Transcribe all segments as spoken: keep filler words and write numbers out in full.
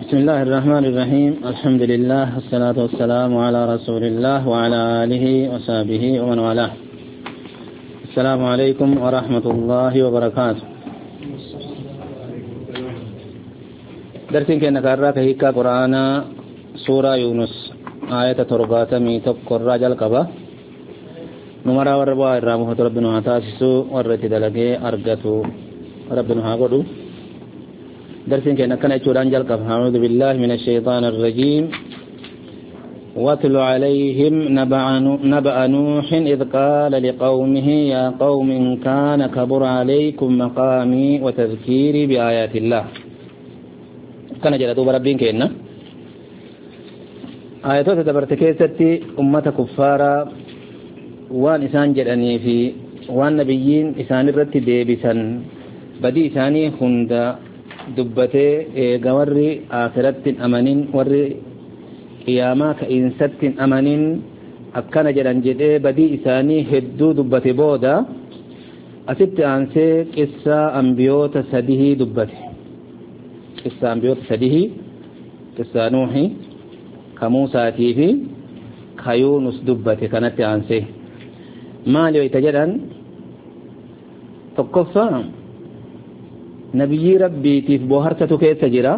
بسم الله الرحمن الرحيم. الحمد لله والصلاة والسلام على رسول الله وعلى آله وصحبه ومن والاه. السلام عليكم ورحمة الله وبركاته. درسين كنا قرأت هيك قرآن سورة يونس آية تربات ميتق قرآن القبة نمرا وربا الرامه ربنا تاسسو ورتي دلقي أرغتو ربنا هاقودو. درسين كنا كنا يقولان جلقب. أعوذ بالله من الشيطان الرجيم. واتل عليهم نبأ نوح إذ قال لقومه يا قوم إن كان كبر عليكم مقامي وتذكيري بآيات الله. كان جلدوا بربين كنا آياتو تدبرت كيستي أمة كفارا وان إسان جلني في وان نبيين إسان الرد ديبسا بدي إساني خند dubbatee eega warri aakirattin amanin warri qiyaamaa ka'iinsattin amanin akkana jedhan jedhee badii isaanii hedduu dubbate booda asitti aansee qissaa ambiyoota sadihii dubbate. qissaa ambiyoota sadihii qissaa nuuhi ka muusaatii fi ka yuunus dubbate kanatti aansee maali wayta jedhan tokkoffaa nabiyyi rabbiitiif booharsatu keessa jira.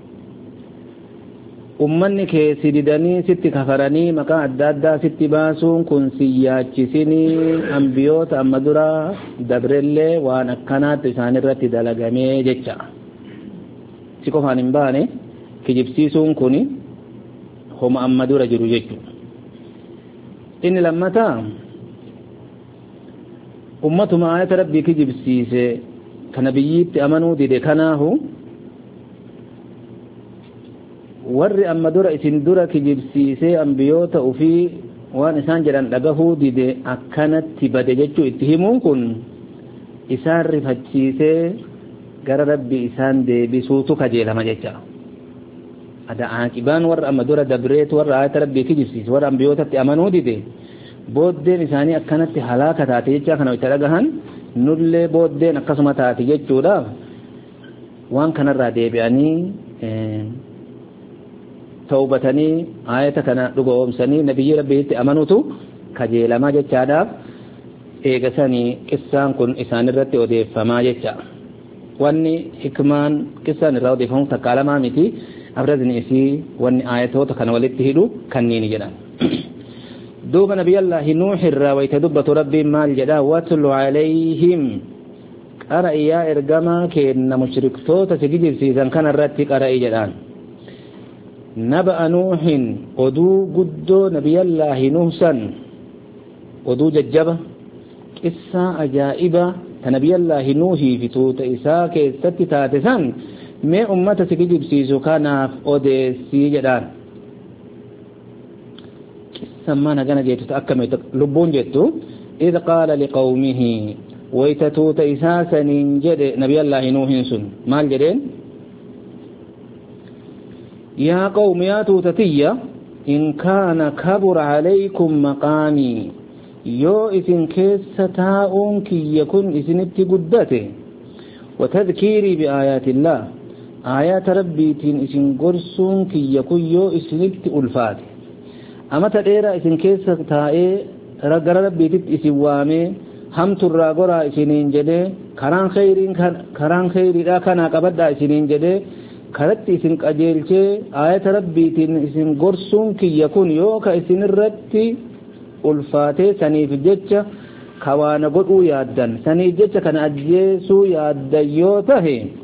ummanni keessi didanii sitti kafaranii maqaa adda addaa sitti baasuun kun siyyaachisinii ambiyoota amma dura dabrellee waan akkanaatti isaan irratti dalagamee jecha si qofaan hin baane kijibsiisuun kun homa amma dura jiru jechuudha. inni lammataa ummatuma ayata rabbii kijibsiise kana biyyiitti amanuu dide kanaahu warri amma dura isin dura kijibsiisee ambiyoota ufii waan isaan jedhan dhagahuu dide akkanatti bade jechuu itti himuun kun isaan rifachiisee gara rabbi isaan deebisuutu kajeelama jecha. ada aaqibaan warra amma dura dabreetu warra ayata rabbii kijibsiise warra ambiyootatti amanuu dide booddeen isaanii akkanatti halaaka taate jecha kana itti dhagahan nullee booddeen akkasuma taati jechuudha. waan kanarraa deebi'anii tawbatanii ayata kana dhugoomsanii nabiyyi rabbiitti amanuutu kajeelamaa jechaadhaaf eegasanii qissaan kun isaan irratti odeeffamaa jecha. wanni hikmaan qissaan irraa odeeffamu takka lamaa miti abrazni isii wanni ayatoota kana walitti hidhu kanniini jedhan. دوب نبي الله نوح الراويت دبة ربي مال جدا واتل عليهم قرأ يا إرقما كإن مشرك توتا تجيب سيزان كان الراتي قرأ جدان نبأ نوح ودو قدو نبي الله نوحسا ودو ججبة قصة أجائبة نبي الله نوحي في توتا إساك ستي تاتسان ما أمتا تجيب سيزو كان أوديسي جدان سمانا جنا جيتو أكمل لبون جيتو إذ قال لقومه ويتتوت إساسا ننجد نبي الله نوح سن مال جدين يا قوم يا توتتية إن كان كبر عليكم مقامي يو إذن كيس تاؤن كي يكون إذن ابتقدته وتذكيري بآيات الله آيات ربي تين إذن قرسون كي يكون يو إذن ابتقلفاته أما تدير إسن كيس تائي رجل ربي تت إسن وامي هم ترى قرا إسنين جده كران خيرين كران خير لا كنا قبض إسنين جده كرت إسن كأجيل شيء آية ربي تين إسن قرصون كي يكون يوك إسن الرتي ألفاته سني في جتة كوانا قدو يادن سني جتة كان أجيسو يادن يوته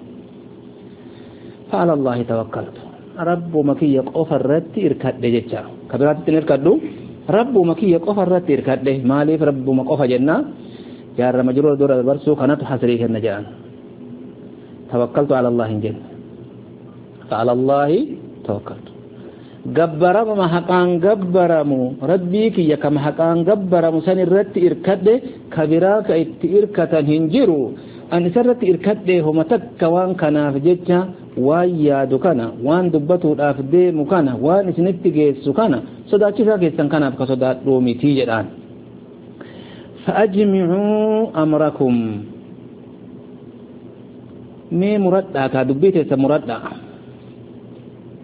فعلى الله توكلت رب مكي يقف الرت إركاد جتة كبرات تنركدو رب مكي يقف الرت إركاد مالي رب مقف جنة يا رمجرور دور البرسو كانت حسريه النجان توكلت على الله جل فعلى الله توكلت جبرم ما حقان جبرمو ربي كي يكم حقان جبرمو سن الرت إركاد كبراك إركاد هنجرو أن سرت إركاد هم تكوان كنا في جتة waan yaadu kana waan dubbatuudhaaf deemu kana waan isinitti geessu kana sodaachisaa keessan kanaaf ka sodaadhuu mitii jedhaan. فأجمعوا أمركم مي مرد كا دبيته سمرد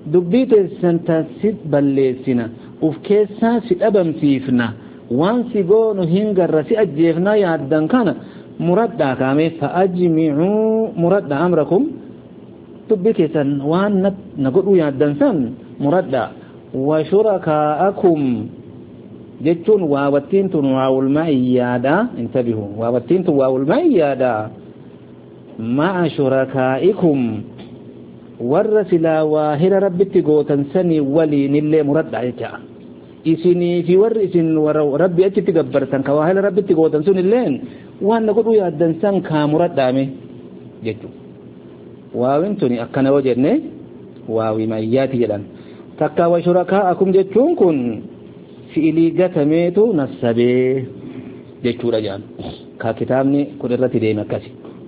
dubbii teessan tasit balleessina uf keessaa si dhabamsiifna waan si goonu hin garra si ajjeefna yaaddan kana muradda kaame fa ajmi'uu muradda amrakum dubbii keessan waan na godhu yaaddan san muradda wa shurakaakum jechuun waawattiin tun waawul ma'iyyaadha intabihu waawattiin tun waawul ma'iyyaadha ma'a shurakaa'ikum warra silaa waahira rabbitti gootan sanii waliinillee muradha jecha isinii fi warri isin rabbi achitti gabbartan ka waahira rabbitti gootan sunilleen waan na godhu yaaddan san kaa muradhaame jechuudha waawin tuni akkana yoo jenne waawi ma'iyyaati jedhan takka wa shurakaakum jechuun kun fi'ilii gatameetu nasabee jechuudha jedhan ka kitaabni kun irratti deeme akkasi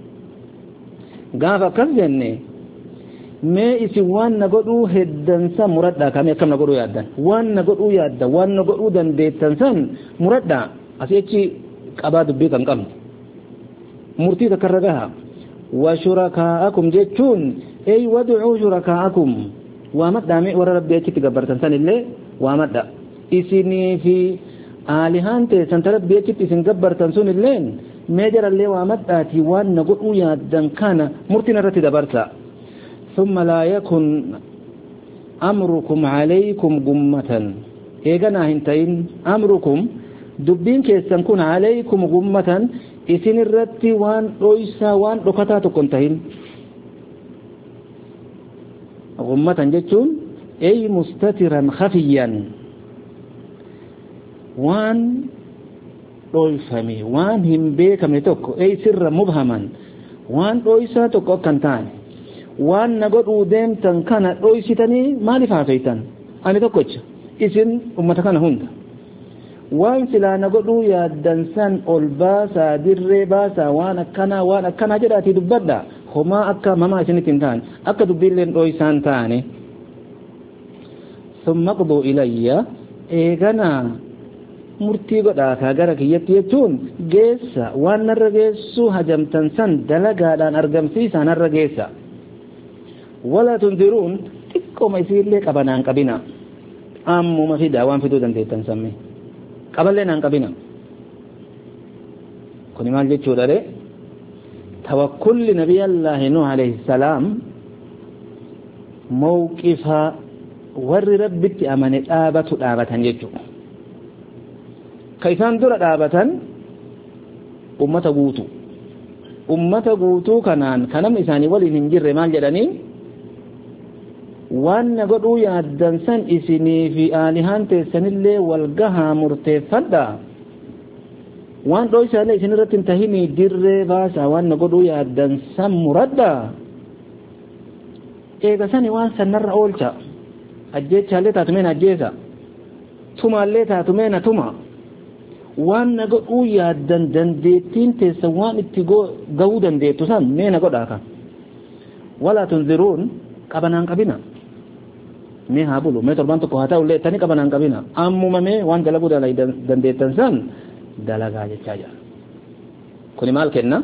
gaafa akkas jenne mee isin waan na godhuu heddansa muradhaa kame akkam na godhuu yaaddan waan na godhuu yaadda waan na godhuu dandeettan san muradhaa asii achi qabaa dubbii kan qabnu murtii takkarra gaha wa shurakaakum jechuun ey wad'uu shurakaakum waamadhaame warra rabbii achitti gabbartan san illee waamadha isinii fi aalihaan teessan ta rabbii achitti isin gabbartan sun illeen mee jarallee waamadhaati waan na godhuu yaaddan kana murtiin irratti dabarsa ثم لا يكن أمركم عليكم غمة إيغانا هنتين أمركم دبين كيسان كون عليكم غمة إسن الرتي وان رويسا وان ركتاتو كنتهين غمة جتون أي مستترا خفيا وان رويسامي وان هم بيكم لتوكو أي سر مبهما وان رويسا توكو كنتاني waan na godhuu deemtan kana dhoysitanii maaliif haasaytan ani tokkocha isin ummata kana hunda waan silaa na godhuu yaaddan san ol baasaa dirree baasaa waan akkanaa waan akkanaa jedhaati dubbadha homaa akka mamaa isinitti hin taane akka dubbiilleen dhoysaan taane summa qduu ilayya eeganaa murtii godhaakaa gara kiyyatti jechuun geessa waan narra geessuu hajamtan san dalagaadhaan argamsiisaa narra geessa ولا تنذرون تكو ما يصير لك قبنان قبنا أم ما في دعوان في دودن تيتن سمي قبل لنا قبنا كوني مال جيتشو داري توكل نبي الله نوح عليه السلام موقفها ور ربك أمانة آبة آبة جيتشو كيفان دور آبة أمة قوتو أمة قوتو كانان كانم إساني ولي ننجر مال جداني waan na godhuu yaaddan san isinii fi aalihaan teessanillee walgahaa murteeffadha waan dhoysaalee isin irratti hin tahinii dirree baasaa waan na godhuu yaaddan san muradha eega sani waan sannarra oolcha ajjeechaallee taatumeen ajjeesa tumaallee taatumeen tuma waan na godhuu yaaddan dandeettiin teessan waan itti gahuu dandeettu san mee na godhaa kan walaa tunziruun qabanaan qabina mee haa bulu mee torban tokko haa ta'ullee tani qabanaan qabina ammuma mee waan dalaguu dandeettan san dalagaa jechaa jira kuni maal kenna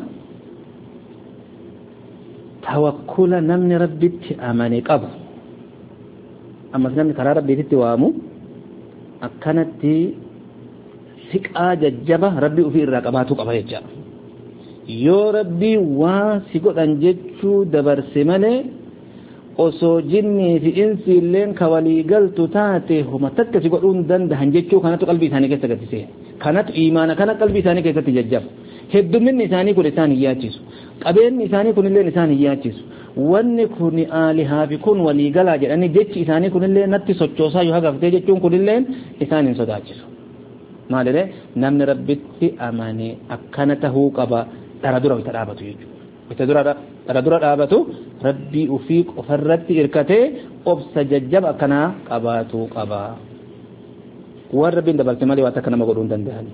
tawakkula namni rabbitti amane qabu ammas namni karaa rabbiitti waamu akkanatti siqaa jajjaba rabbii ofii irraa qabaatuu qaba jecha yoo rabbii waa si godhan jechuu dabarse malee osoo jinnii fi insi illeen ka walii galtu taate homa takka si godhuun dandahan jechuu kanatu qalbii isaanii keessa gaddise kanatu imaana kana qalbii isaanii keessatti jajjaba heddumminni isaanii kun isaan hin yaachisu qabeenyi isaanii kun illeen isaan hin yaachisu wanni kun aalihaa fi kun walii galaa jedhanii jechi isaanii kun illee natti sochoosaa yoo hagaftee jechuun kun illeen isaan hin sodaachisu maaliree namni rabbitti amane akkana tahuu qaba dhara dura wita dhaabatu jechuudha wita dura dhara dura dhaabatu rabbii ufii qofarratti irkatee obsa jajjaba akkanaa qabaatuu qaba waan rabbiin dabalte malee waan takka nama godhuu hin danda'an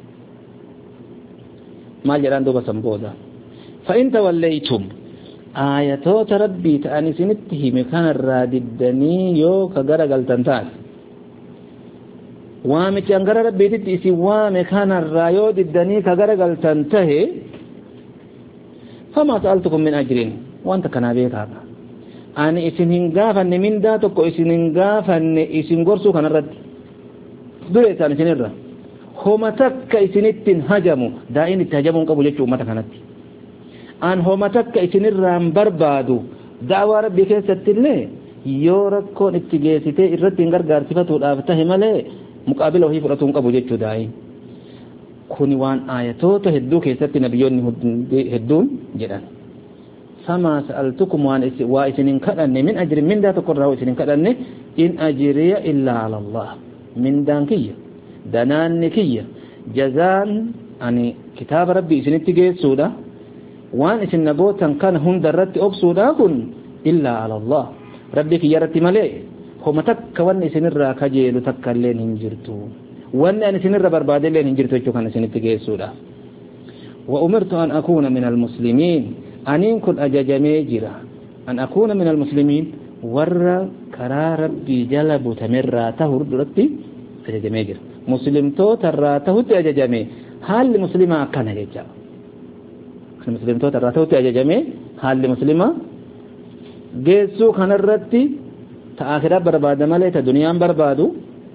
maal jedhaan duuba san booda fa'in tawallaytum aayatoota rabbii ta'an isinitti hime kanarraa diddanii yoo ka gara galtan taate waamichi an gara rabbiititti isin waame kanarraa yoo diddanii ka gara galtan tahe فما سألتكم من أجر وأنت كنا بيكا ani isin hin gaafanne mindaa tokko isin hin gaafanne isin gorsuu kanarratti dureessaan isinirra homa takka isinittiin hajamu daa'in itti hajamuun qabu jechuu ummata kanatti an homa takka isinirraan barbaadu da'waa rabbii keessatti illee yoo rakkoon itti geessitee irratti hin gargaarsifatuudhaaf tahe malee muqaabila wahii fudhatuun qabu jechuu daa'in kuni waan ayatoota hedduu keessatti nabiyyoonni hedduun jedhan فما سألتكم وإسن كدن من أجر من ذا تقرأ وإسن كدن إن أجري إلا على الله من دانكية دنانكية جزان يعني كتاب ربي إسن اتجاه سودا وان إسن نبوتا كان هم درت أبسودا كن إلا على الله ربي في يرتي ملئ هم تك وان إسن الرا كجيل تك لين هنجرتو وان إسن الرا برباد لين هنجرتو كان إسن اتجاه سودا وأمرت أن أكون من المسلمين أنين كن أججمي جرا أن أكون من المسلمين ور كرا ربي جلب تمرا تهر درتي أججمي جرا مسلم تو ترى تهت أججمي هل مسلمة كان يجا مسلم تو ترى تهت أججمي هل مسلمة جيسو كان الرتي تآخرة برباد مالي تدنيا بربادو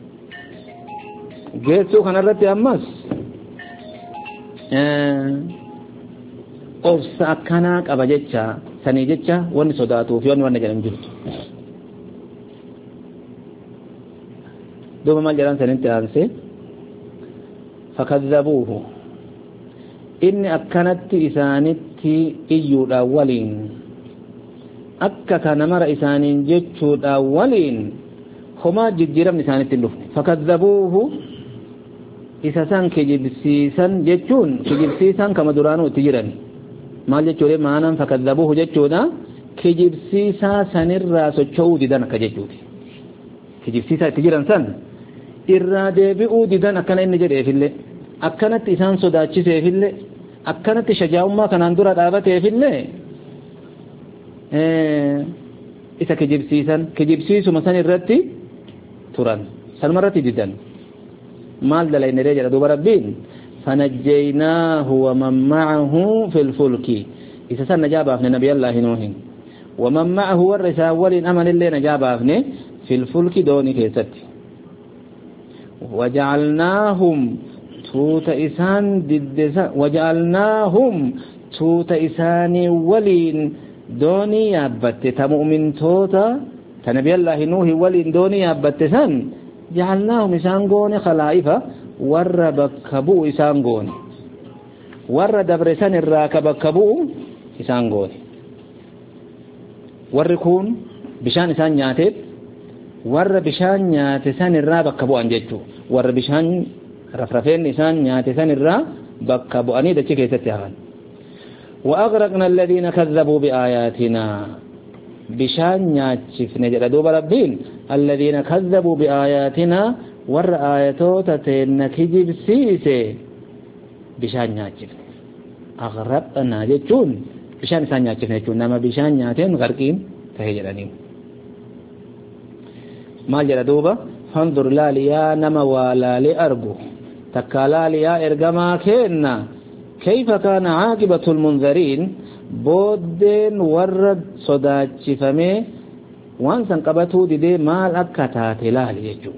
جيسو كان الرتي أمس آه obsa akkanaa qaba jecha sanii jecha wanni sodaatuuf yoonni wanni jedhan jirtu دوما ما جران سنين تانسي فكذبوه إني أكنت إسانت إيو الأولين أكا كان مر إسانين جتشو الأولين هما جديرا من إسانت اللفن فكذبوه إساسان كجبسيسان جتشون كجبسيسان كما درانو تجيران ما جتشو لي معنا فكذبوه جتشو دا كجبسيسا سنر راسو تشو ديدان كجتشو كجبسيسا تجيران سن irraa deebi'uu didan akkana inni jedheefillee akkanatti isaan sodaachiseefillee akkanatti shajaa'ummaa kanaan dura dhaabateefillee isa kijibsiisan kijibsiisuma san irratti turan sanuma irratti didan maal dalaynee jedha duuba rabbiin fanajjaynaahu wa man ma'ahu fil fulki isa san najaa baafne nabiyallaahi nuuhin wa man ma'ahu warra isaa waliin amanillee najaa baafne fil fulki doonii keessatti وجعلناهم توت إسان ددسا وجعلناهم توت إساني ولين دوني يابت تمؤمن توتا تنبي الله نوح ولين دوني يابت سن جعلناهم إسان قوني خلائفة ور بكبو إسان قوني ور دبرسان الراك بكبو إسان قوني ور كون بشان إسان نياتيب warra bishaan nyaate san irraa bakka bu'an jechuu warra bishaan rafrafeen isaan nyaate san irraa bakka bu'anii dachi keessatti hafan wa aghraqna alladhina kazzabu bi ayatina bishaan nyaachifne jedha duuba rabbiin alladhina kazzabu bi ayatina warra ayatoota teenna kijibsiise bishaan nyaachifne aghraqna jechuun bishaan isaan nyaachifne jechuun nama bishaan nyaateen garqiin ta'e jedhanii ما جرى دوبا فانظر لاليا نما والالي أرجو تكالاليا إرجما كنا كيف كان عاقبة المنذرين بودن ورد صداج فمي وانسان قبطو دي مال أكتات لالي يجو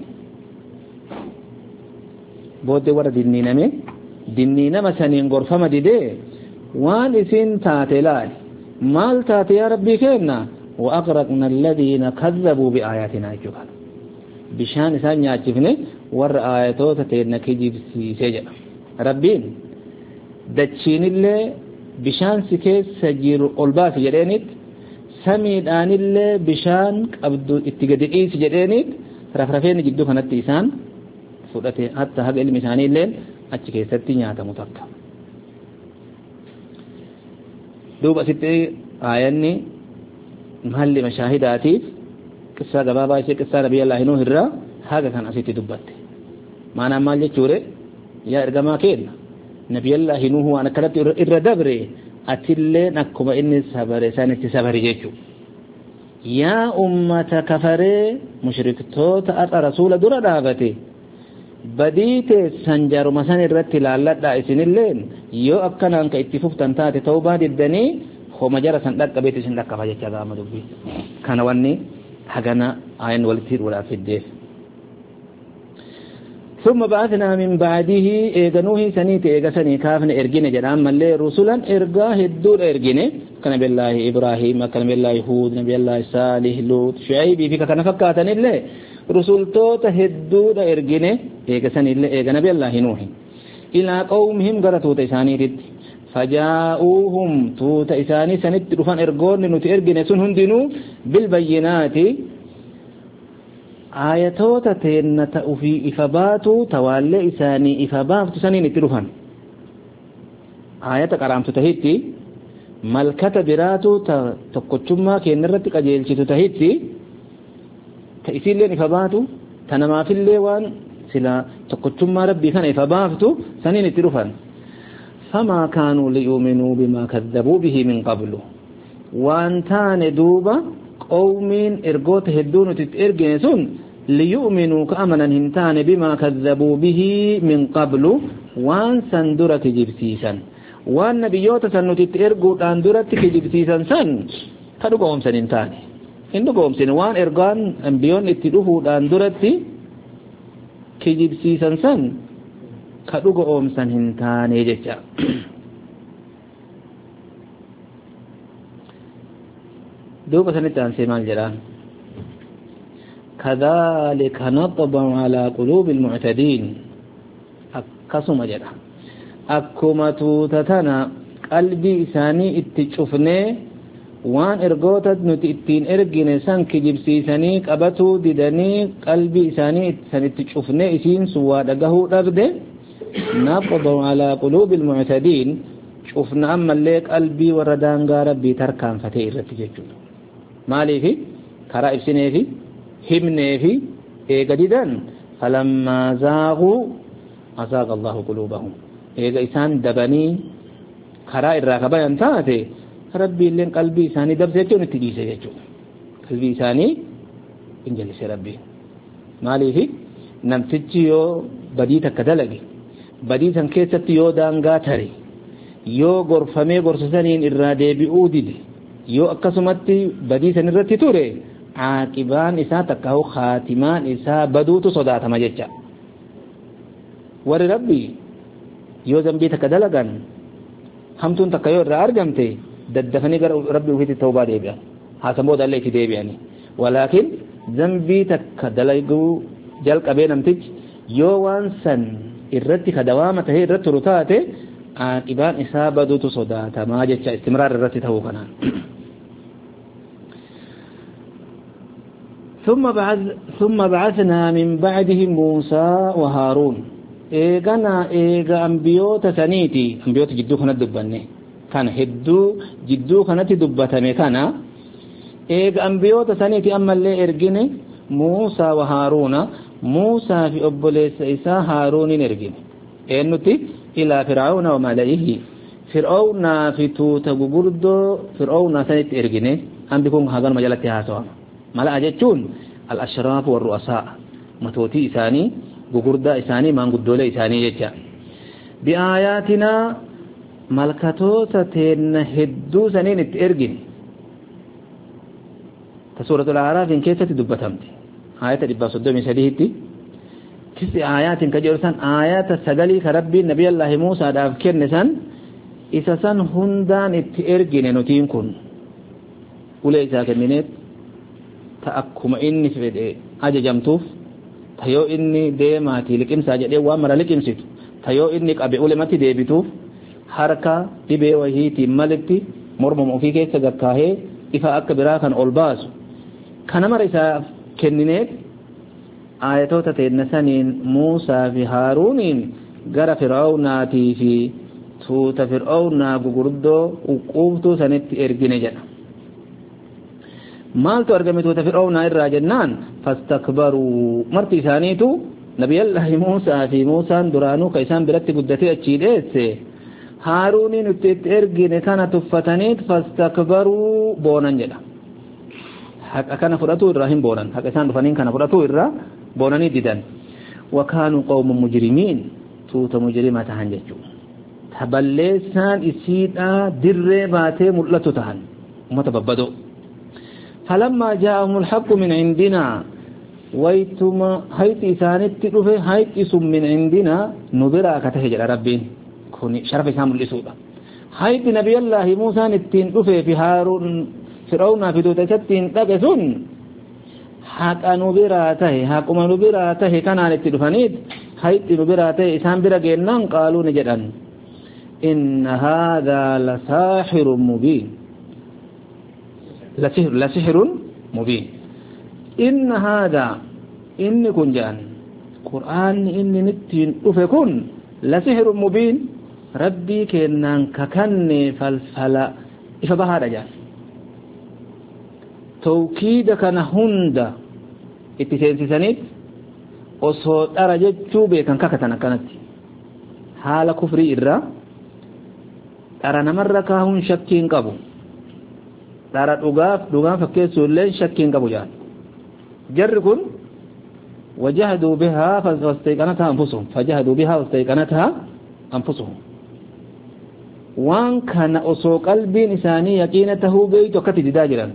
بود ورد دينينمي دينينما سنين غرفما دي دي وان اسين تات لالي مال تات يا ربي كنا وأغرقنا الذين كذبوا بآياتنا يجو bishaan isaan nyaachifne warra ayatoota teenna kijibsiisee jedha rabbiin dachiinillee bishaan si keessa jiru ol baasi jedheenit samiidhaanillee bishaan qabdu itti gadi dhiisi jedheenit rafrafeenni jidduu kanatti isaan fudhate hatta haga ilmi isaaniillee achi keessatti nyaatamu takka duuba asitti aayanni mahalli mashaahidaatiif قصة جبابة شيء قصة نبي الله نوح الرا هذا كان أسيتي دبته ما أنا ما جتوري يا إرجما كين نبي الله نوح وأنا كرت الردبري أتلي نكما إني سبري سنة سبري جيتو يا أمة كفري مشرك توت أتى رسول درا دعوتي بديت سنجر مسان الرت لالله دا إسن اللين يو أكنا أنك اتفوف تنتات توبة الدني homa jara san dhaqqa beetu sin dhaqqa jecha gaama dubbi kana wanni hagana ayin walitti wala fiddeef ثم بعثنا من بعده ايغنوه سنيت ايغسني كافن ارجين جدام ملي رسلا ارغاه الدور ارجين كان بالله ابراهيم كان بالله هود نبي الله صالح لوط شعيب في كان فكاتن الله رسول توت الدور ارجين ايغسني الله ايغ نبي الله نوح الى قومهم غرتو تساني رد فجاءوهم توت اساني سنت رفان ارغون نوت ارجين سن هندنو بالبينات آياتوتا تينتا وفي إفباتو توالي إساني إفبافتو سنين اتروفان آياتا قرامتو تهيتي ملكتا براتو تقوشما كينرتك أجيلشتو تهيتي تأسيل لين إفباتو تنما في الليوان سلا تقوشما ربي كان إفبافتو سنين اتروفان فما كانوا ليؤمنوا بما كذبوا به من قبل وانتان دوبا قومين ارغوت هدون تترغنسون ليؤمنوا كامنا هنتان بما كذبوا به من قبل وان سندرت جبسيسا وان نبيوت سنو تترغو اندرت جبسيسا سن كدغوم سننتان اندغوم سن وان ارغان انبيون اتدوه اندرت كجبسيسا سن كدغوم سننتان يجچا دوبا سنتان سيمال جران كذلك نطبع على قلوب المعتدين أكسم جرا أكما توتتنا قلبي إساني اتشفني وان إرغوتت نتئتين إرغين سان كجبسيساني قبتو ددني قلبي إساني سان اتشفني إسين سوادقه رغده نطبع على قلوب المعتدين شفنا أما الليك قلبي وردانغا ربي تركان فتئر رتججو مالي في كرا ابسني في همني في ايغديدن فلما زاغوا ازاغ الله قلوبهم ايغ انسان دبني كرا الركبه انتاتي ربي لين قلبي ثاني دبسيتو نتجيسه يجو قلبي ثاني انجلس ربي مالي في نمتجيو بدي تكدلغي بدي سن كيستي يو دانغا تري يو غرفمي غرسسنين اراده بيودي yoo akkasumatti badii san irratti ture aaqibaan isaa takkahu khaatimaan isaa baduutu sodaatama jecha warri rabbi yoo zambii takka dalagan hamtuun takka yoo irraa argamte daddafanii gara rabbi ufiitti tawbaa deebi'an haasan booda illee itti deebi'ani walaakin zambii takka dalaguu jalqabee namtichi yoo waan san irratti kadawaama tahee irratti turu taate aaqibaan isaa baduutu sodaatamaa jecha istimraar irratti ta'uu kanaan ثم بعث ثم بعثنا من بعدهم موسى وهارون ايغنا ايغا انبيوت سنيتي انبيوت جدو كنا دبني كان هدو جدو كنا تدبتمي كان ايغا انبيوت سنيتي اما اللي ارغني موسى وهارون موسى في ابليس عيسى هارون ارغني انتي الى فرعون وملئه فرعون في توت غغردو فرعون سنيت ارغني ام بكون هاغان مجالتي هاسوا ملا اجچون الاشراف والرؤساء متوتي اساني غغردا اساني مانغدوله اساني يچا بآياتنا ملكتو تتن هدو سنين ارغين سورة الاعراف ان كيست دبتمت آيات دبا صدومي سديتي كس آيات كجرسان آيات سغلي كربي نبي الله موسى داف كنسان اساسان هندان ارغين نوتين كن وليس كمنت تأكم إني في أججمتوف تيو إني ديماتي لكم ساجد وامر لكم سيت تيو إني أبي أولمتي ديبتوف حركة دبي وهي تملتي مرمم فيك سجكاه إفا أكبرا كان أولباس كان مرسا كنينات آياتو تتنسانين موسى في هارونين غرا فرعوناتي في توت فرعونا غغردو وقوفتو سنت إرجنجا مالتو ارغمتو تفرعون الرا جنان فاستكبروا مرتي ثانيتو نبي الله موسى في موسى درانو كيسان برت قدتي اچيدس هارون نتت ارغين كان تفتنيت فاستكبروا بونن جدا حق كان فراتو ابراهيم بونن حق سان دفنين كان فراتو الرا بونني ديدن وكانوا قوم مجرمين توت مجرمه هنجچو taballeessaan isiidha dirree baatee mul'atu tahan ummata babbadoo falammaa jaa'ahumul haqqu min indinaa waytuma hayti isaanitti dhufe hayti sun min indinaa nu biraa ka tahe jedha rabbiin kun sharafa isaa mul'isuudha hayti nabiyallaahi muusaan ittiin dhufee fi haaruun fir'aawnaa fi tuuta isattiin dhaqe sun haqa nu biraa tahe haquma nu biraa tahe kanaan itti dhufaniit hayti nu biraa tahe isaan bira geennaan qaaluu ni jedhan inna haadhaa lasaaxirun mubiin لسحر لسحر مبين إن هذا إن كن جان قرآن إن نتين أفكون لسحر مبين ربي كنان ككني فالفلا إفبها رجال توكيد كان هند اتسين سنيت وصوت أرجت شوبي كان ككتنا كانت حال كفري إرى أرى نمر كاهن شكين قبو dara dhugaaf dhugaan fakkeessu illee shakkiin qabu jaan jarri kun wajahaduu bihaa fastayqanathaa anfusuhum fajahaduu bihaa fastayqanathaa anfusuhum waan kana osoo qalbiin isaanii yaqiina tahuu beeytu akkatti didaa jiran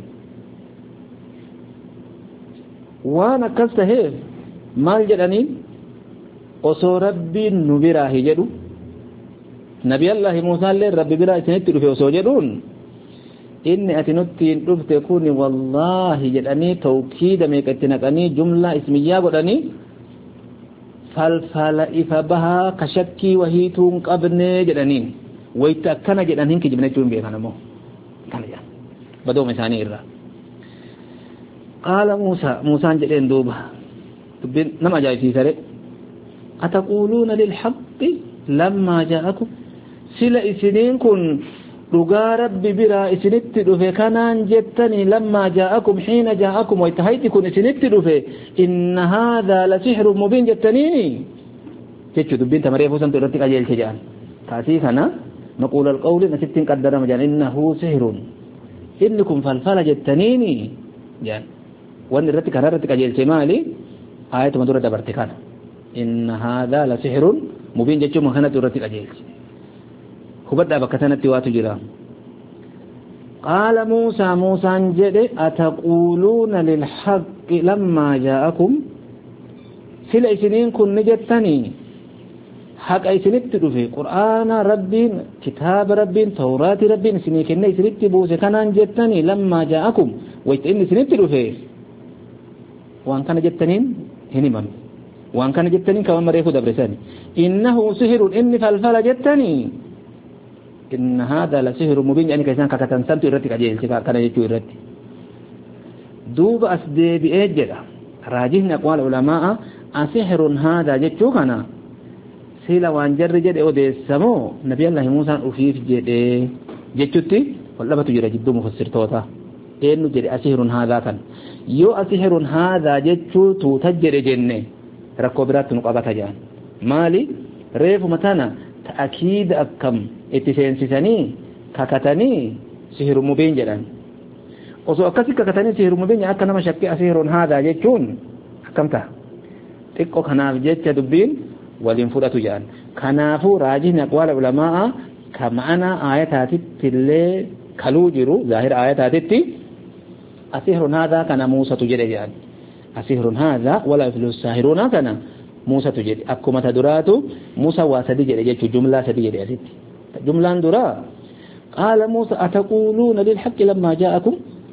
waan akkas taheef maal jedhaniin osoo rabbiin nu biraahi jedhu nabiyallaahi muusaallee rabbi biraa isinitti dhufe osoo jedhuun inni ati nuttiin dhufte kuni wallaahi jedhanii tawkiida meeqatti naqanii jumlaa ismiyyaa godhanii falfala ifa bahaa ka shakkii wahiituun qabnee jedhaniin wayta akkana jedhan hin kijibne jechuun beekan ammoo kana jedhan badooma isaanii irraa qaala muusaa muusaan jedheen duuba dubbiin nama ajaa'ibsiisare ataquuluuna lilhaqqi lammaa jaa'akum sila isiniin kun dhugaa rabbi biraa isinitti dhufe kanaan jettanii lammaa jaa'akum hiina jaa'akum wayta hayti kun isinitti dhufe inna haadhaa lasihrun mubiin jettaniini jechuu dubbiin tamaree fuusantu irratti qajeelche jedhan taasii kana maquula alqawli asittiin qaddarama jedhan innahu sihrun inni kun falfala jettaniini jedhan wanni irratti kana irratti qajeelche maali aayatuma dura dabarte kana inna haadhaa lasihrun mubiin jechuun kanatu irratti qajeelche hubadhaa bakka sanatti waatu jira qaala muusaa muusaan jedhe ataquuluuna lilhaqqi lammaa jaa'akum sila isiniin kun ni jettanii haqa isinitti dhufe qur'aana rabbiin kitaaba rabbiin tawraati rabbiin isinii kenne isinitti buuse kanaan jettanii lammaa jaa'akum wayta inni isinitti dhufe waan kana jettaniin hin himamne waan kana jettaniin kama mareefu dabresani innahu sihirun inni falfala jettanii إن هذا لسحر مبين يعني كيسان كاكتن سنتو إرتك أجيل كان يجو إرتي دوب أسدي بإجل راجهن أقوال علماء أسحر هذا جتشو كان سيلا وانجر جد أو دي السمو نبي الله موسى أفيف جد جتشوتي والله بتجرى جدو مفسر توتا إنه جد أسحر هذا كان يو أسحر هذا جتشو توتجر جنة ركوبرات نقابة جان مالي ريف متانا تأكيد أكم اتسينسسني كاكتني سحر مبين جدًا وسو أكسي كاكتني سحر مبين أكنا ما شكي سحر هذا جتون أكمته تكو كناف جت دبين والانفرة جان كنافو راجين أقوال علماء كمعنى آيات تلي كلوجرو ظاهر آيات تتي أسحر هذا كان موسى تجد جان أسحر هذا ولا يفلو الساحرون كان موسى تجد أكما تدراتو موسى واسدي جد جت جملة سدي جد أسيت جملة درا قال موسى أتقولون للحق لما جاءكم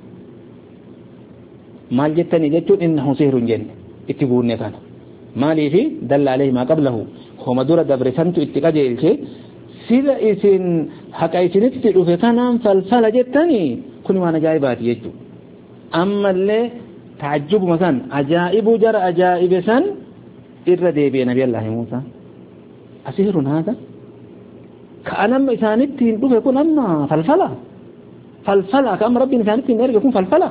ما جتني جتون إنه سحر جن اتقون كان ما لي في دل عليه ما قبله هو مدورة دبر سنتو اتقاجي الشيء سيلا إسن حق إسن اتقلوا في كنام فالفال جتني كل ما نجايبات يجو أما اللي تعجب مثلا أجائب جر أجائب سن إردي بي نبي الله موسى أسحر هذا كأنما إسانتين دوف يكون أما فالفلا فالفلا كأم ربي إسانتين يرجع يكون فالفلا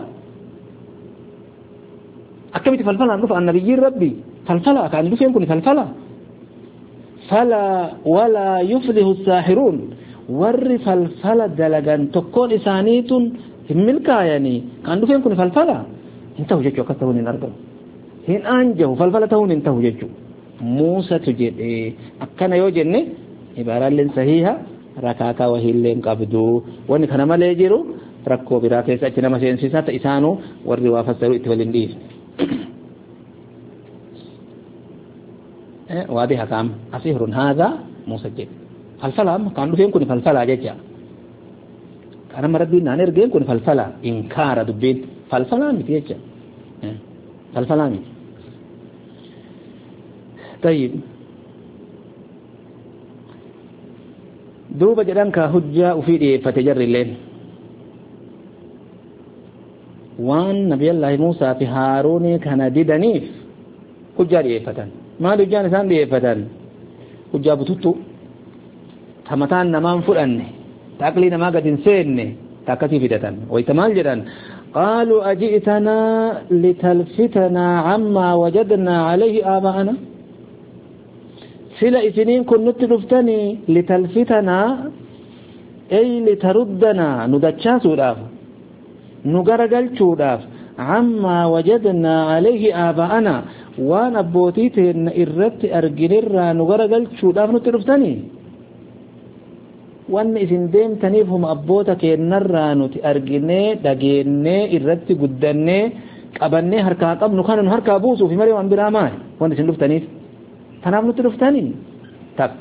أكملت فالفلا نقول أن نبي ربي فالفلا كأن دوف يكون فالفلا فلا ولا يفلح الساحرون ور فالفلا دلجان تكون إسانيتون ملكا يعني كأن دوف يكون فالفلا انتهوا جيجو كتبون الأرض هن أنجوا فالفلا تهون انتهوا جيجو موسى تجد أكنا يوجدني عبارة لين صحيحة ركاكا وهي لين قبدو وان كان ما ليجرو ركو براكي سأجنا ما سينسيسات إسانو والروا فسروا اتولين ديف واضح كام أسهر هذا مسجد فالفلا كان فين كوني فالفلا جيجا كان مردين نانير جيم كوني فالفلا إنكار دبين فالفلا متيجا فالفلا مت طيب دوبا جدان كهجة وفي فتجر الليل وان نبي الله موسى في هارون كان ديدنيف حجة فتن ما دجان سان فتن حجة بتوتو تمتان نمان فرن تاكلي نما قد انسين تاكتي فتن ويتمال جدان قالوا أجئتنا لتلفتنا عما وجدنا عليه آباءنا سلا إسنين كن نتلفتني لتلفتنا أي لتردنا ندتشا سوداف نغرقل شوداف عما وجدنا عليه آباءنا وانا بوتيتين إرت أرقنر نغرقل شوداف نتلفتني وان إسن ديم تنيفهم أبوتك النرى نت أرقني دقيني إرت قدني قبني هركا قبن كان هركا بوسو في مريم براماي وان إسن لفتنيف تنام نتلفتني تك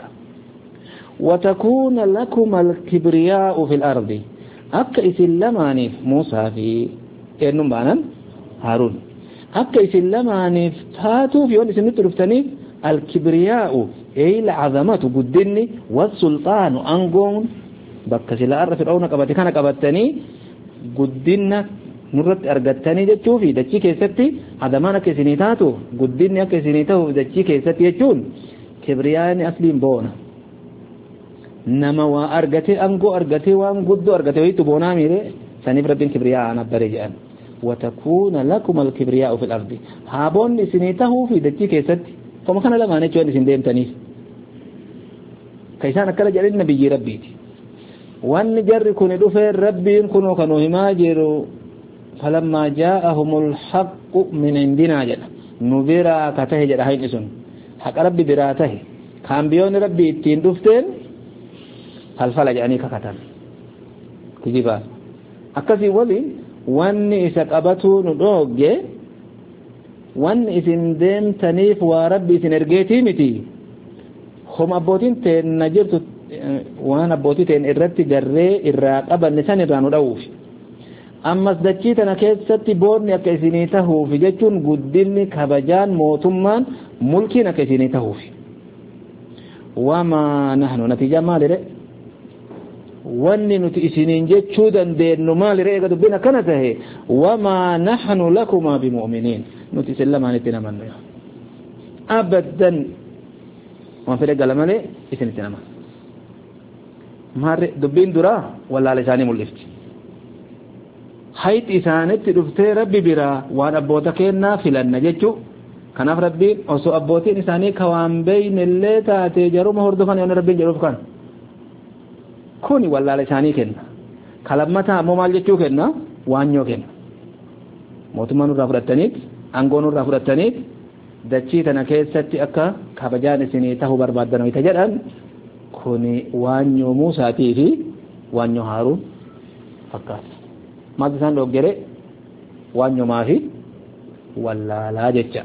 وتكون لكم الكبرياء في الأرض أكا إسلاماني موسى في إنهم بانا هارون أكا إسلاماني فاتوا في ونس نتلفتني الكبرياء أي العظمات قدني والسلطان أنقون بكا سلا أرى فرعون قبتي كان قبتني قدنا نرد أرغتني جتشو في دچي كيستي عدمانا كيسينيتاتو قدني كيسينيتاتو دچي كيستي يجون كبرياني أسلين بونا نما وأرغتي أنقو أرغتي وأنقدو أرغتي ويتو بونا ميري سنف ربين كبرياء أنا بريجان وتكون لكم الكبرياء في الأرض هابون سينيتاهو في دچي كيستي فما كان لما نيچو أن سنديم تنيف كيسان أكلا جرين نبي ربيتي وأن جر كوني دوفير ربين كونو كانو هماجرو فلما جاءهم الحق من عندنا جل نبرا كته جل هاي نسون حق ربي براته كان بيون ربي تين دفتين فالفلا يعني ككتان كجيبا أكسي ولي وان إسقابتو ندوغي وان إسن ديم تنيف وربي سنرغيتي متي هم أبوتين تين نجرتو وان أبوتين تين إرتي جري إراقابا نسان إرانو دوف ammas dachii tana keessatti boonni akka isinii tahuuf jechuun guddinni kabajaan mootummaan mulkiin akka isinii tahuuf wama nahnu natija maalire wanni nuti isiniin jechuu dandeenyu maalire eega dubbina kana tahe wama nahnu lakuma bimu'miniin nuti isin lamaanitti namannu abadan waan fedhe gala malee isinitti naman maarre dubbiin duraa wallaala isaanii mul'ifti hayt isaanitti dhuftee rabbi biraa waan abboota kennaa filanna jechuu kanaaf rabbiin osoo abbootiin isaanii ka waan beeynillee taate jaruma hordofan yoon rabbiin jedhuuf kan kuni wallaala isaanii kenna kalammataa ammoo maal jechuu kenna waanyoo kenna mootummaa nurraa fudhattaniit aangoo nurraa fudhattaniit dachii tana keessatti akka kabajaan isinii tahuu barbaaddan wayita jedhan kuni waanyoo Muusaatii fi waanyoo Haaruun fakkaata maal isaan dhoggere waanyumaa fi wallaalaa jecha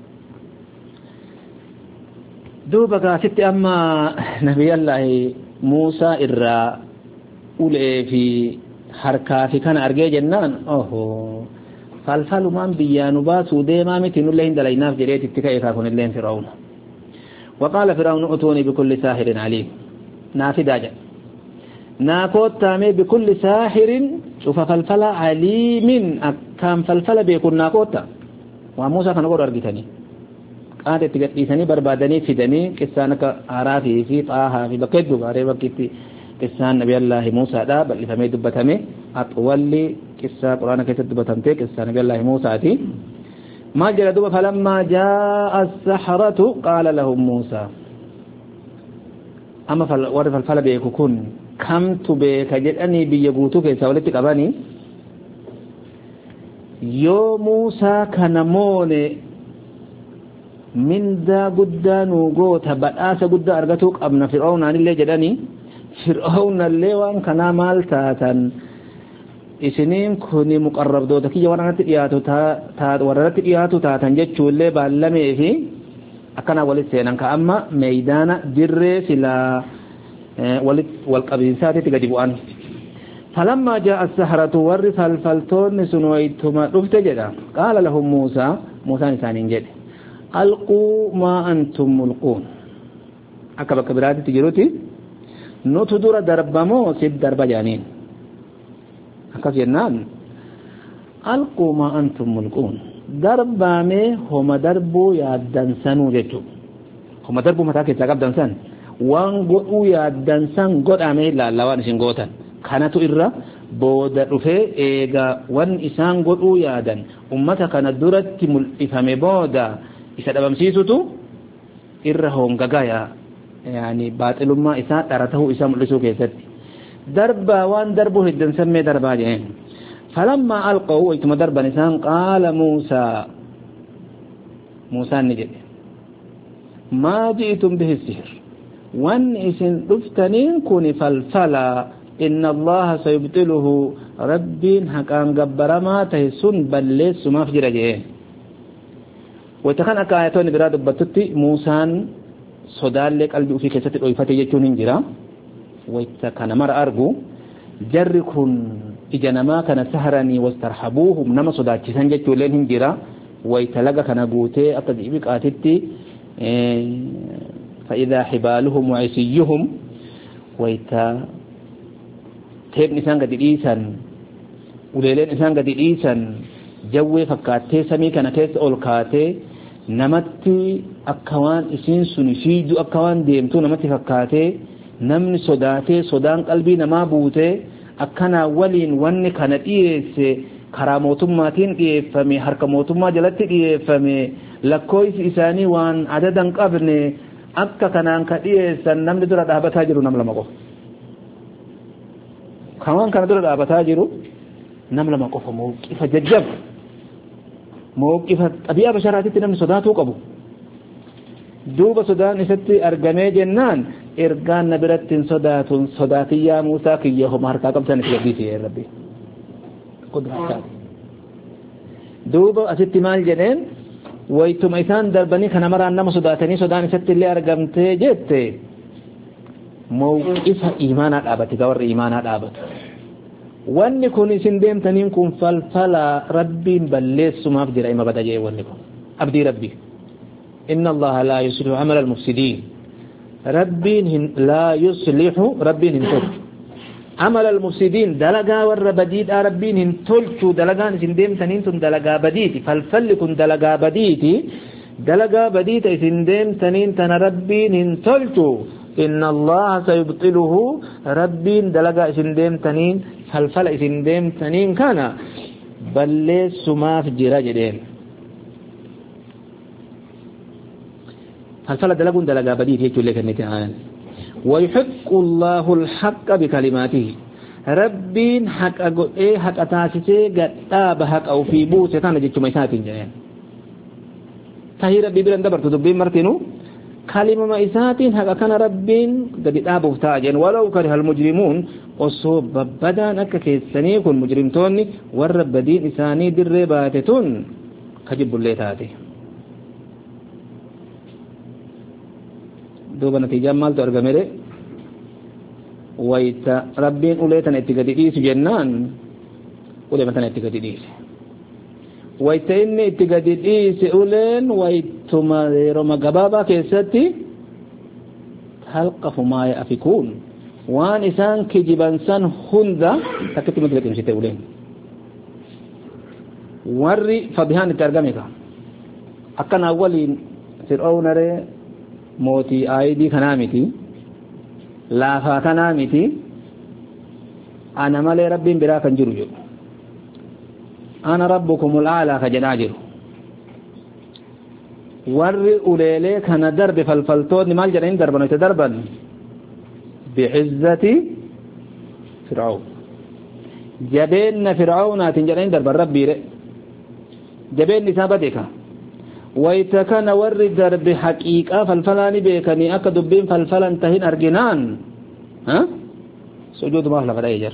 duuba gaasitti amma nabiyallaahi Muusaa irraa ulee fi harkaa fi kana argee jennaan oho falfalumaan biyyaa nu baasuu deemaa miti nullee hin dalaynaaf jedheet itti ka'e kaa kunilleen Fir'aawun waqaala Fir'aawun utuunii bikulli saahirin aliim naafidaa jedha ناكوت تامي بكل ساحر شوف فلفل عليم أكام فلفل بيكون ناكوت وموسى كان يقول أرجتني قاعدة تجتني بربادني في دني كسانك عرافي في طه في بكيت بقاري بكيت كسان نبي الله موسى دا بل فمي دبتمي أطول كسا قرآن كيت دبتمتي كسان نبي الله موسى تي ما جرى دوب فلما جاء السحرة قال لهم موسى أما فل ورد فلفل بيكون kamtu beeka jedhanii biyya guutuu keessaa walitti qabanii yoo Muusaa kana moone من ذا قدان وقوت بأس قد أرغتوك أبن فرعون عن اللي جداني فرعون اللي وان كان مالتاتا isiniin kuni muqarrabdoota kiyya warratti dhiyaatu taa warratti dhiyaatu taatan jechuullee baallamee fi akkana walitti seenan ka amma meeydaana dirree silaa walit wal qabiinsaatitti gadi bu'an falammaa jaa'a as-sahratu warri falfaltoonni sun waytuma dhufte jedha qaala lahum muusaa muusaan isaaniin jedhe alquu maa antum mulquun akka bakka biraatitti jiruti nutu dura darbamoo sid darba jaaniin akkas jennaan alquu maa antum mulquun darbaamee homa darbuu yaaddansanuu jechuu homa darbuu mataa keessaa qabdansan waan godhuu yaaddansan godhamee ilaalla waan isin gootan kanatu irra booda dhufee eega waan isaan godhuu yaadan ummata kana duratti mul'ifame booda isa dhabamsiisutu irra hongagaya yaani baaxilummaa isaa dhara tahuu isaa mul'isuu keessatti دربا وان دربه الدن سمي دربا جين فلما ألقوا ويتم دربا نسان قال موسى موسى نجد ما جئتم به السحر وان اسن دفتنين كوني فالفلا إن الله سيبطله ربين حقان قبر ما تهسون بلس ما فجر جين ويتخان أكايتون براد بطتي موسى صدال لك قلبي في كيسة الأويفة يجون هنجرا ويتا كان مر أرجو جركن إجنما كان سهرني واسترحبوهم نما صدات سنجت ولين هنجرا ويتلقى كان جوتي أتدعيبك آتتي فإذا حبالهم وعصيهم ويتا تيب نسان قد إيسان وليلين نسان قد إيسان جوي فكاتي سمي كان كيس أولكاتي نمتي أكوان إسين سنفيدو أكوان ديمتو نمتي فكاتي namni sodaatee sodaan qalbii namaa buutee akkana waliin wanni kana dhiyeesse karaa mootummaatiin dhiyeeffame harka mootummaa jalatti dhiyeeffame lakkoofsi isaanii waan adadan qabne akka kanaan ka dhiyeessan namni dura dhaabataa jiru nam lama qofa kawaan kana dura dhaabataa jiru nam lama qofa mawqifa jajjab mawqifa xabi'a basharaatitti namni sodaatuu qabu duuba sodaan isatti argamee jennaan ergaan nabirattin sodaatun sodaatiyyaa Muusaa kiyyahum harkaa qabsan itti gabbiisi yaa rabbi qudrataati duuba asitti maal jedheen waytuma isaan darbanii kana maraan nama sodaatanii sodaan isatti illee argamtee jette mawqifa iimaanaa dhaabate gawarri iimaanaa dhaabatu wanni kun isin deemtaniin kun falfala rabbiin balleessumaaf jira ima bada jee wanni kun abdii rabbii inna allaha la yuslihu amala almufsidin ربين لا يصلح ربين هنتول عمل المفسدين دلقا والربديد ربين هنتولشو دلقان سنديم تنينتون دلقا بديتي فالفلكن دلقا بديتي دلقا بديتي سنديم تنينتن ربين هنتولشو إن الله سيبطله ربين دلقا سنديم تنين فالفل سنديم تنين كان بل سماف جراجدين فلا دلقون دلقا بديت هيك لك النتعان ويحق الله الحق بكلماته ربين حق أقول إيه حق أتاسسي قد آب حق أو في بوسة تانا جيتش ميسات جنين تهي ربي بلن دبر تدبين مرتنو كلمة ميسات حق كان ربين قد آب فتاجين ولو كره المجرمون وصوب بدا نكا كيساني كون مجرمتوني والرب دين إساني در باتتون كجب الليتاتي دوبا نتيجة مالتو أرقميري ويتا ربين أوليتنا اتقاديس جنان أوليتنا اتقاديس ويتا إني اتقاديس أولين ويتما رمى قبابا كيستي تلقف ما يأفكون وان إسان كجبان سان خندا تكتي مدلت امسيتي أولين وري فبهان الترقميكا أكنا أولين فرعون ري موتي آيدي كنامتي لافا كنامتي أنا مالي ربي براك انجرجو أنا ربكم الأعلى كجناجر ور أوليلي كان درب فالفلتون مال جرين دربا يتدربا بعزة فرعون جبين فرعون تنجرين دربا ربي ري جبين نسابتك ويتكن ورد بحقيقة فالفلاني بيكني أكدبين فالفلان تهين أرجنان ها سجود ما خلق الأيجر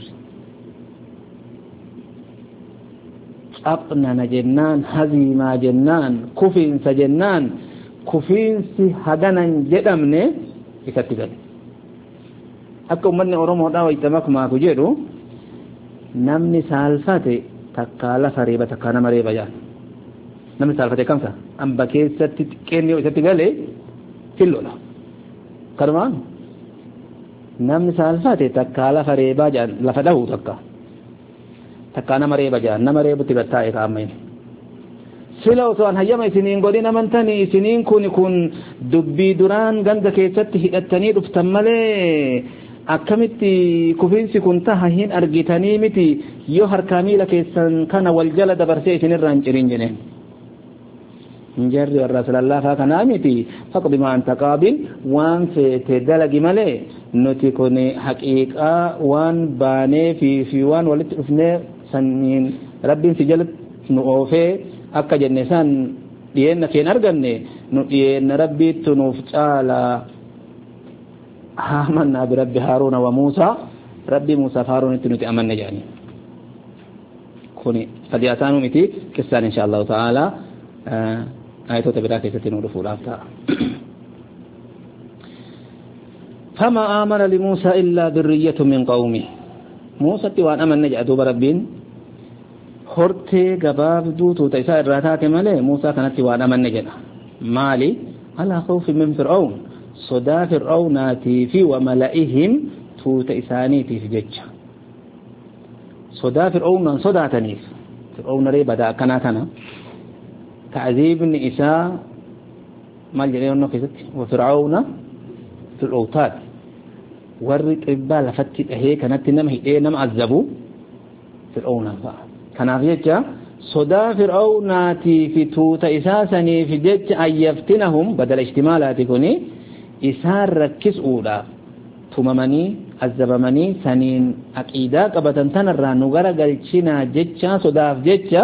أبنى جنان هزيما جنان كفين سجنان كفين سي هدنا جدمني يكتبين أكو من أورمو دا ويتمك ما كجيرو نمني سالفاتي تكالا فريبة تكانا مريبة جان نمني سالفاتي كمسا أم بكيسة تكيني ويتتقالي كله لا كرمان نمني سالفاتي تكالا فريبة جان لفده تكا تكانا مريبة جان نمريبة تبتاي كامين سلو سوان هيما سنين قولين أمنتني سنين كوني كون دبي دران غنغ كيست هئتني رفتمالي akkamitti kufiinsi kun taha hin argitanii miti yoo harkaamiila keessan kana wal jala dabarsee isinirraa hin cirin jene injarri warra salallaafa kanaa miti faqdi maan taqaabil waan feete dalagi malee nuti kun haqiiqaa waan baanee fi fi waan walitti dhufnee saniin rabbiin si jala nu oofee akka jenne san dhiyeenna keen arganne nu dhiyeenna rabbiittu nuuf caalaa آمنا برب هارون وموسى ربي موسى هارون تنتي أمنا جاني كوني فدياتانو متي كسان إن شاء الله تعالى آية تبراك ستنور فولاتا فما آمن لموسى إلا ذرية من قومه موسى تيوان أمنا جاء دوب ربين هرتي قباب دوتو تيسا الراتات مالي موسى كانت تيوان أمنا جاء مالي على خوف من فرعون صدا فرعوناتي في وملئهم توت إسانيتي في جج صدا فرعون صدا تنيف فرعون ري بدا كنا كنا تعذيب النساء ما الجريون نفسك وفرعون في الأوتاد ورد إبال فتت أهي كانت نمهي إيه نم عذبوا فرعون كان في جج صدا فرعوناتي في توت إساسني في جج أن يفتنهم بدل اجتمالات كوني isaan rakkisuudhaaf tumamanii azabamanii saniin aqiidaa qabatan tanarraa nu gara galchinaa jecha sodaaf jecha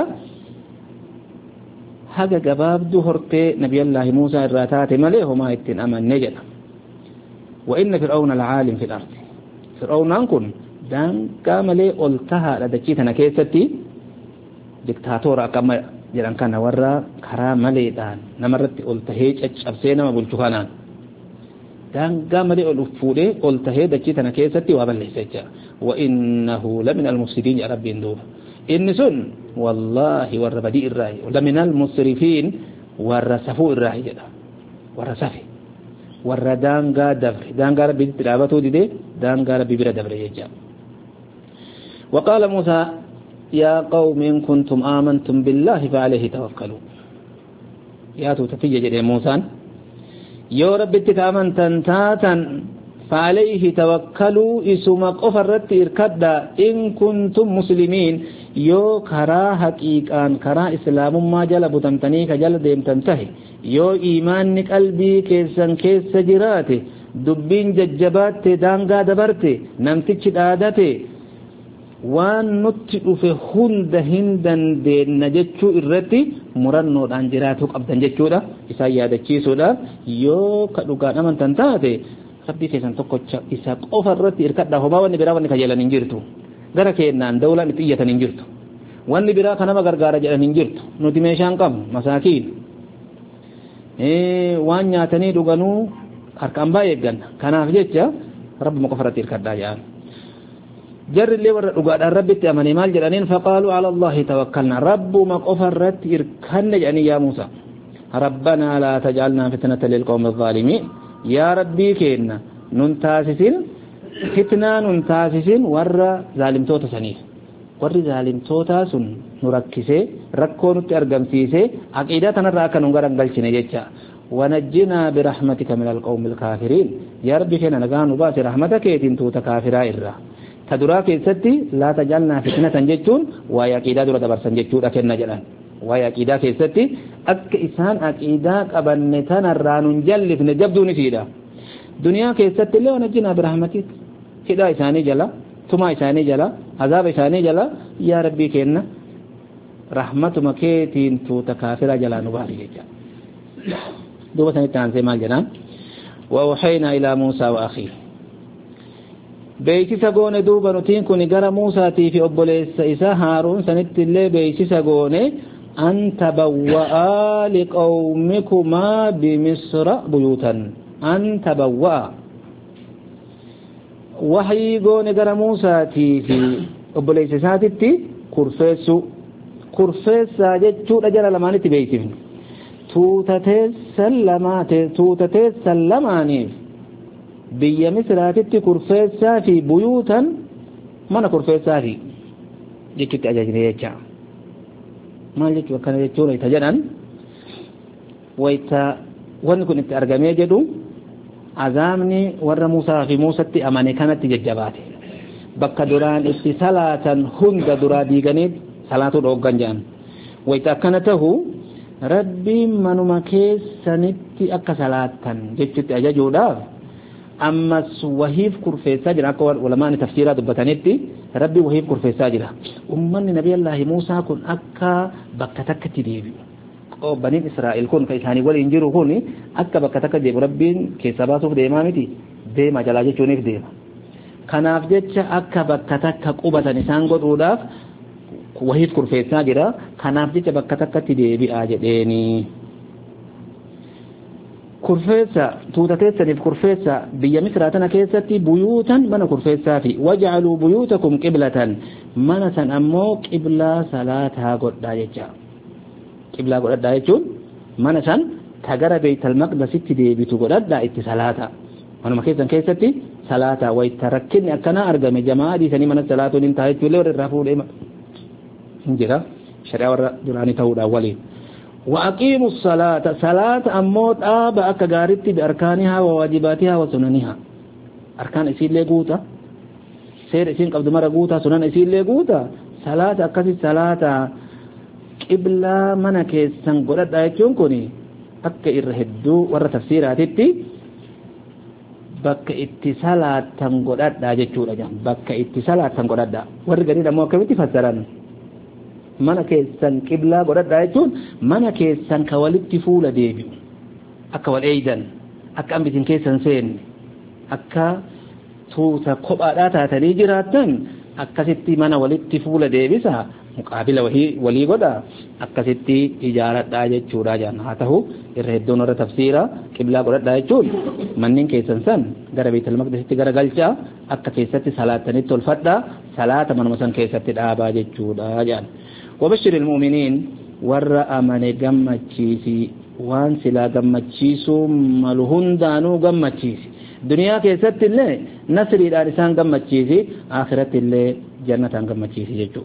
haga gabaabdu hortee nabiyallaahi muusaa irraa taate malee homaa ittiin amanne jedha wa inna fir'auna lacaalim fi lardi fir'aunaan kun daangaa malee ol tahaadha dachii tana keessatti diktaatoora akkama jedhan kana warra karaa maleedhaan namarratti ol tahee caccabsee nama bulchu kanaan دانغا ملي الفودي قلته دچي تنا كيستي وابليسجا وانه لمن المفسدين يا رب اندوب ان سن والله والربدي الراي ولمن المسرفين والرسفو الراي جدا والرسفي والردانغا دبر دانغا ربي تلابتو دي دانغا ربي بلا دبر يجا وقال موسى يا قوم ان كنتم آمنتم بالله فعليه توكلوا يا تو تفيج جدي موسى يا رب اتكامن تنتاتا فعليه توكلوا اسم قفرت اركدا إن كنتم مسلمين يو كرا حقيقان كرا إسلام ما جل بتمتني كجل ديم تنتهي يو إيمان قلبي كيسن كيس جراتي دبين ججبات دانغا دبرتي نمتج دادتي وان نتشئ في هند هندن دين نجتشو إرتي مرنو دان جراتو قبضان جتشو دا إسا يادتشيسو دا يو كدوغان أمن تنتاتي ربي كيسان تقوچا إسا قفر رتي إركاد دا هما واني برا واني كجيلا ننجرتو غرا كينان دولا نتئية ننجرتو واني برا كنما غرغارة جلا ننجرتو نوتي ميشان قم مساكين إيه وان ياتني دوغانو أركام بايقان كناف جتشا رب مقفر رتي إركاد دا جان جر اللي ورد وقال الرب تأمني مال جرانين فقالوا على الله توكلنا رب ما قفرت إركن يعني يا موسى ربنا لا تجعلنا فتنة للقوم الظالمين يا ربي كينا ننتاسسين فتنة ننتاسسين ور ظالم توتا سنيف ور ظالم توتا سن نركسي ركون تأرقم سيسي عقيدة نراك ننقرن قلشنا جيتشا ونجنا برحمتك من القوم الكافرين يا ربي كينا نقان نباس رحمتك يتين توتا كافرا إرّا تدرا كيستي لا تجعلنا فتنة جتون ويا قيدا درا دبرسن جتون أكن جلان ويا قيدا كيستي أك إسان أكيدا قبنتنا الرانون جلف نجبدون فيدا دنيا كيستي اللي ونجنا برحمتك كدا إساني جلا ثم إساني جلا عذاب إساني جلا يا ربي كينا رحمة مكيتين تو تكافر جلا نباري جا دوبا سنتان زي ما جنا وأوحينا إلى موسى وأخيه beeksisa goone duuba nutiin kun gara Muusaatii fi obboleessa isaa Haaruun sanitti illee beeksisa goone an tabawwa'aa liqawmikumaa bimisra buyuutan an tabawwa'a wahyii goone gara Muusaatii fi obboleessa isaatitti kurfeessu kurfeessaa jechuudha jara lamaanitti beeksifne tuutateessan lamaate tuutateessan lamaaniif biyya misraatitti kurfeessaa fi buyuutan mana kurfeessaa fi jechuutti ajaajile jecha maal jechuu akkana jechuudha ita jedhan wayta wanni kun itti argamee jedhu azaabni warra Muusaa fi Muusatti amane kanatti jajjabaate bakka duraan itti salaatan hunda duraa diiganii salaatuu dhooggan jedhan wayta akkana tahu rabbiin manuma keessanitti akka salaatan jechuutti ajajuudhaaf ammas wahiif kurfeessaa jira akka ulamaan tafsiiraa dubbatanitti rabbi wahiif kurfeessaa jira ummanni nabiyallaahi Muusaa kun akka bakka takkatti deebi'u baniin Israa'el kun ka isaanii waliin jiru kun akka bakka takka deebi'u rabbiin keessa baasuuf deemaa miti deema jalaa jechuuniif deema kanaaf jecha akka bakka takka qubatan isaan godhuudhaaf wahiif kurfeessaa jira kanaaf jecha bakka takkatti deebi'aa jedheeni kurfeessa tuutateessaniif kurfeessa biyya misraatana keessatti buyuutan mana kurfeessaa fi waj'aluu buyuutakum qiblatan mana san ammoo qiblaa salaataa godhaa jecha qiblaa godhadhaa jechuun mana san tagara beeytal maqdasitti deebitu godhadhaa itti salaata manuma keessan keessatti salaata wayta rakkinni akkanaa argame jamaa dhiisanii mana salaatuun hin taa'e jechuullee warra irraa fuudhee hin jira shari'aa warra duraanii ta'uudhaan waliin وأقيموا الصلاة صلاة أموت آبا أكا غارتي بأركانها وواجباتها وسننها أركان إسيل لغوتا سير إسيل قبض مرة غوتا سنن إسيل لغوتا صلاة أكاسي صلاة قبلة منكي سنقلت آيكيون كوني أكا إرهدو ورى تفسيراتي bakka itti salaatan godhadhaa jechuudha jam bakka itti salaatan godhadhaa warri gadi ammoo akkamitti fassaran mana keessan qiblaa godhadhaa jechuun mana keessan ka walitti fuula deebi'u akka wal eeydan akka ambitin keessan seenne akka tuuta kophaadhaa taatanii jiraattan akkasitti mana walitti fuula deebisa muqaabila walii godha akkasitti ijaaradhaa jechuudha jaan haa ta'u irra hedduun warra tafsiira qiblaa godhadhaa jechuun manneen keessan san gara beetal maqdisitti gara galchaa akka keessatti salaatanitti tolfadhaa salaata manuma san keessatti dhaabaa jechuudha jaan وبشر المؤمنين ور أمن جمتشيسي وان سلا جمتشيسو ملهن دانو جمتشيسي دنيا كيست الله نصر الارسان جمتشيسي آخرت الله جنة جمتشيسي جدو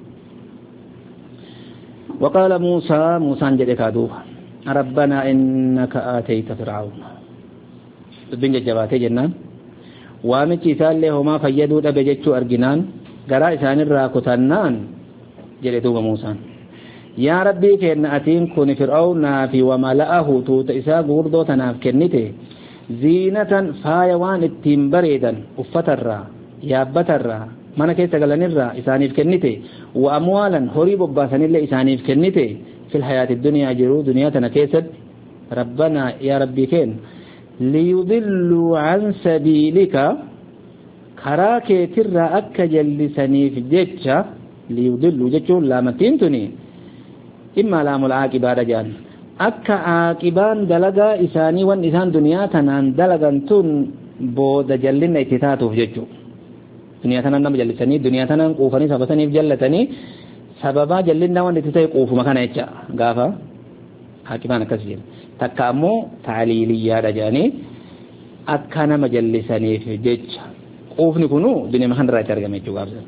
وقال موسى موسى جدك أدوها ربنا إنك آتيت فرعون بن جباتي جنان وامتشي سالي هما فيدود بجتشو أرجنان قراء سان الراكتنان جلدوب موسى يا ربي كأن أتين كون فرعون في وملأه توت إساء غردو تناف كنته زينة فايوان التيم بريدا أفترا يابترا مانا كيسا قلنرا إسانيف كنته وأموالا هريب باسان اللي إسانيف كنته في الحياة الدنيا جرو دنيا تنكيسد ربنا يا ربي كين ليضلوا عن سبيلك كراكي ترى أكا جلسني في جيتشا ليضلوا جيتشون لا متينتني إما لام العاقبة رجال أكا عاقبان دلقا إساني وان إسان دنيا تنان دلقان تون بود جلن اتتاتو في جيتشو دنيا تنان نم جلسني دنيا تنان قوفني سبسني في جلتني سببا جلن وان اتتاي قوف مكان اتشا غافا عاقبان كسجل تكامو تعليلية رجاني أكا نم جلسني في جيتش قوفني كنو دنيا مخان راي ترغم اتشو غافا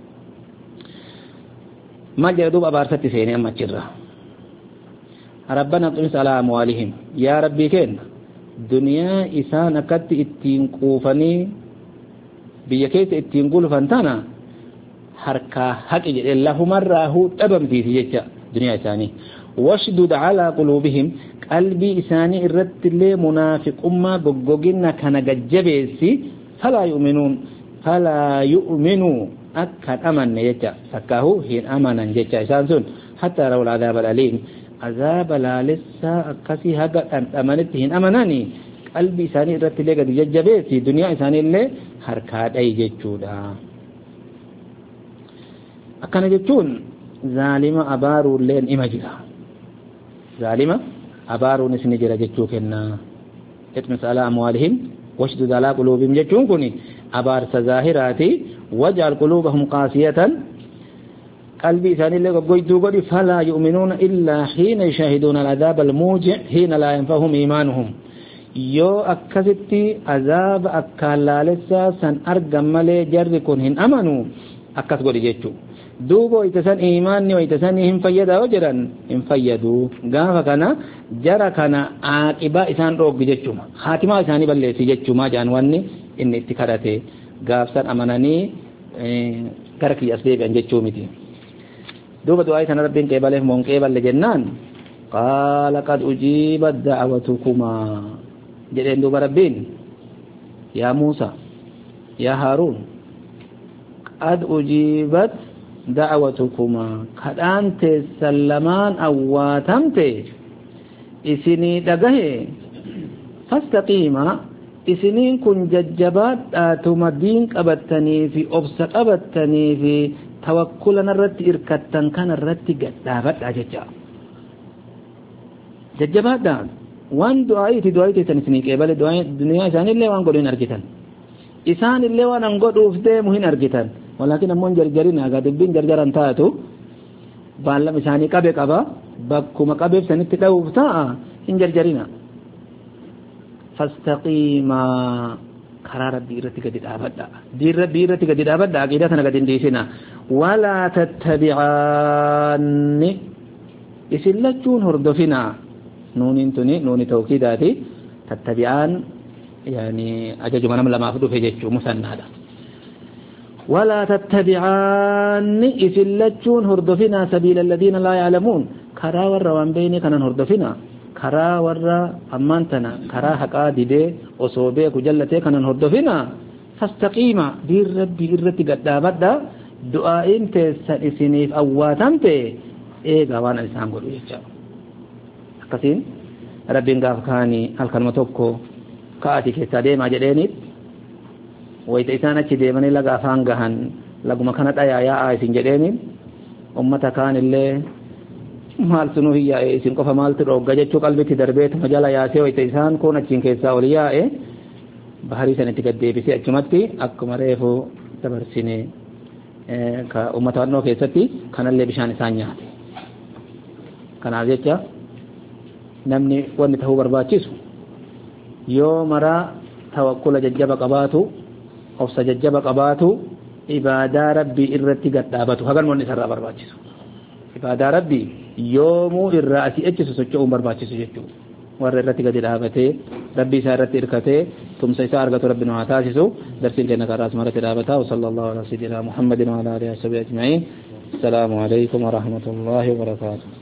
ما جردوب أبارسة سيني أما تشرا ربنا طمس على أموالهم يا ربي كين دنيا إسان أكت اتين قوفني بيكيس اتين قول فانتانا حركة حق الله مرة تبم في سيجة دنيا إساني واشدد على قلوبهم قلبي إساني الرد اللي منافق أما قققنا كان قجبيسي فلا يؤمنون فلا يؤمنوا أكد أمن يجا سكاه هين أمنا جيجا إسان سن حتى رأوا العذاب الأليم عذاب لا لسا أكسي هقا أن أمنتهن أمناني قلبي إساني إرتي لي قد ججبيتي دنيا إساني اللي حركات أي ججودا أكنا ججون ظالمة أبارو اللين إمجلا ظالمة أبارو نسني جرى ججو كنا اتمس على أموالهم واشدد على قلوبهم ججون كني أبار سظاهراتي واجعل قلوبهم قاسية قلبي ثاني اللي قيدو قد فلا يؤمنون إلا حين يشاهدون العذاب الموجع حين لا ينفهم إيمانهم يو أكستي عذاب أكالالسا سن أرقم ملي جركن هن أمنوا أكس قد جيتشو دوبو إتسان إيماني وإتساني هم فيدا وجرا هم فيدو قافا كان جرى كان عاقبا إسان روك جيتشو خاتما إساني بلسي جيتشو ما جانواني إن اتكارته قافسان أمناني كركي أسليب أن جيتشو متي دوبا دعاء سنة ربين قبله من قبل لجنان قال قد أجيبت دعوتكما جدين دوبا ربين يا موسى يا هارون قد أجيبت دعوتكما قد أنت سلمان أواتمت إسني دقه فاستقيما إسنين كن ججبات آتما دين قبتني في أبس قبتني في توكلنا الرت إركتن كان الرت قدابت أججا ججبات دان وان دعايتي دعايتي تنسنيك إبال دعاية الدنيا إسان اللي وان قولين أرجتن إسان اللي وان انقود أفده مهين أرجتن ولكن أمون جرجرين أغا دبين جرجران تاتو بالله إساني قبك أبا بكما قبب سنت لوفتا إن جرجرين فاستقيما karaa rabbii irratti gadi dhaabadha diin rabbii irratti gadi dhaabadha aqiidaa kana gadi dhiisina walaa tattabi'aanni isin lachuun hordofina nuuniin tuni nuuni tawkiidaati tattabi'aan yani ajajuma nama lamaaf dhufe jechuu musannaadha walaa tattabi'aanni isin lachuun hordofina sabiila alladhiina laa ya'lamuun karaa warra waan beeyne kanan hordofina karaa warra ammaan tana karaa haqaa didee osoo beeku jallatee kanan hordofina fastaqiima diin rabbii irratti gadhaabadha du'aa'iin teessan isiniif awwaatamte eegaa waan isaan godhu jecha akkasiin rabbiin gaafa kaanii halkanuma tokko ka'ati keessaa deemaa jedheeniit wayita isaan achi deemanii laga afaan gahan laguma kana dhayaa yaa'aa isin jedheeniin ummata kaan illee maal sunu hiyyaa'e isin qofa maaltu dhogga jechuu qalbitti darbeetuma jala yaasee wayita isaan kun achiin keessaa ol yaa'e baharii sanitti gad deebisee achumatti akkuma reefu dabarsine ka ummata wannoo keessatti kanallee bishaan isaan nyaate kanaaf jecha namni wanni tahuu barbaachisu yoo maraa tawakkula jajjaba qabaatu obsa jajjaba qabaatu ibaadaa rabbii irratti gad dhaabatu hagan wanni isarraa barbaachisu ibaadaa rabbii yoomuu irraa asii echisu socho'uun barbaachisu jechuudha warra irratti gadi dhaabatee rabbii isaa irratti hirkatee tumsa isaa argatu rabbi nu haa taasisu darsiin keenya karaa asmaratti dhaabataa wasallallahu ala sayyidina muhammadin wa ala alihi wa sahbihi ajma'in assalaamu alaykum wa rahmatullahi wa barakatuh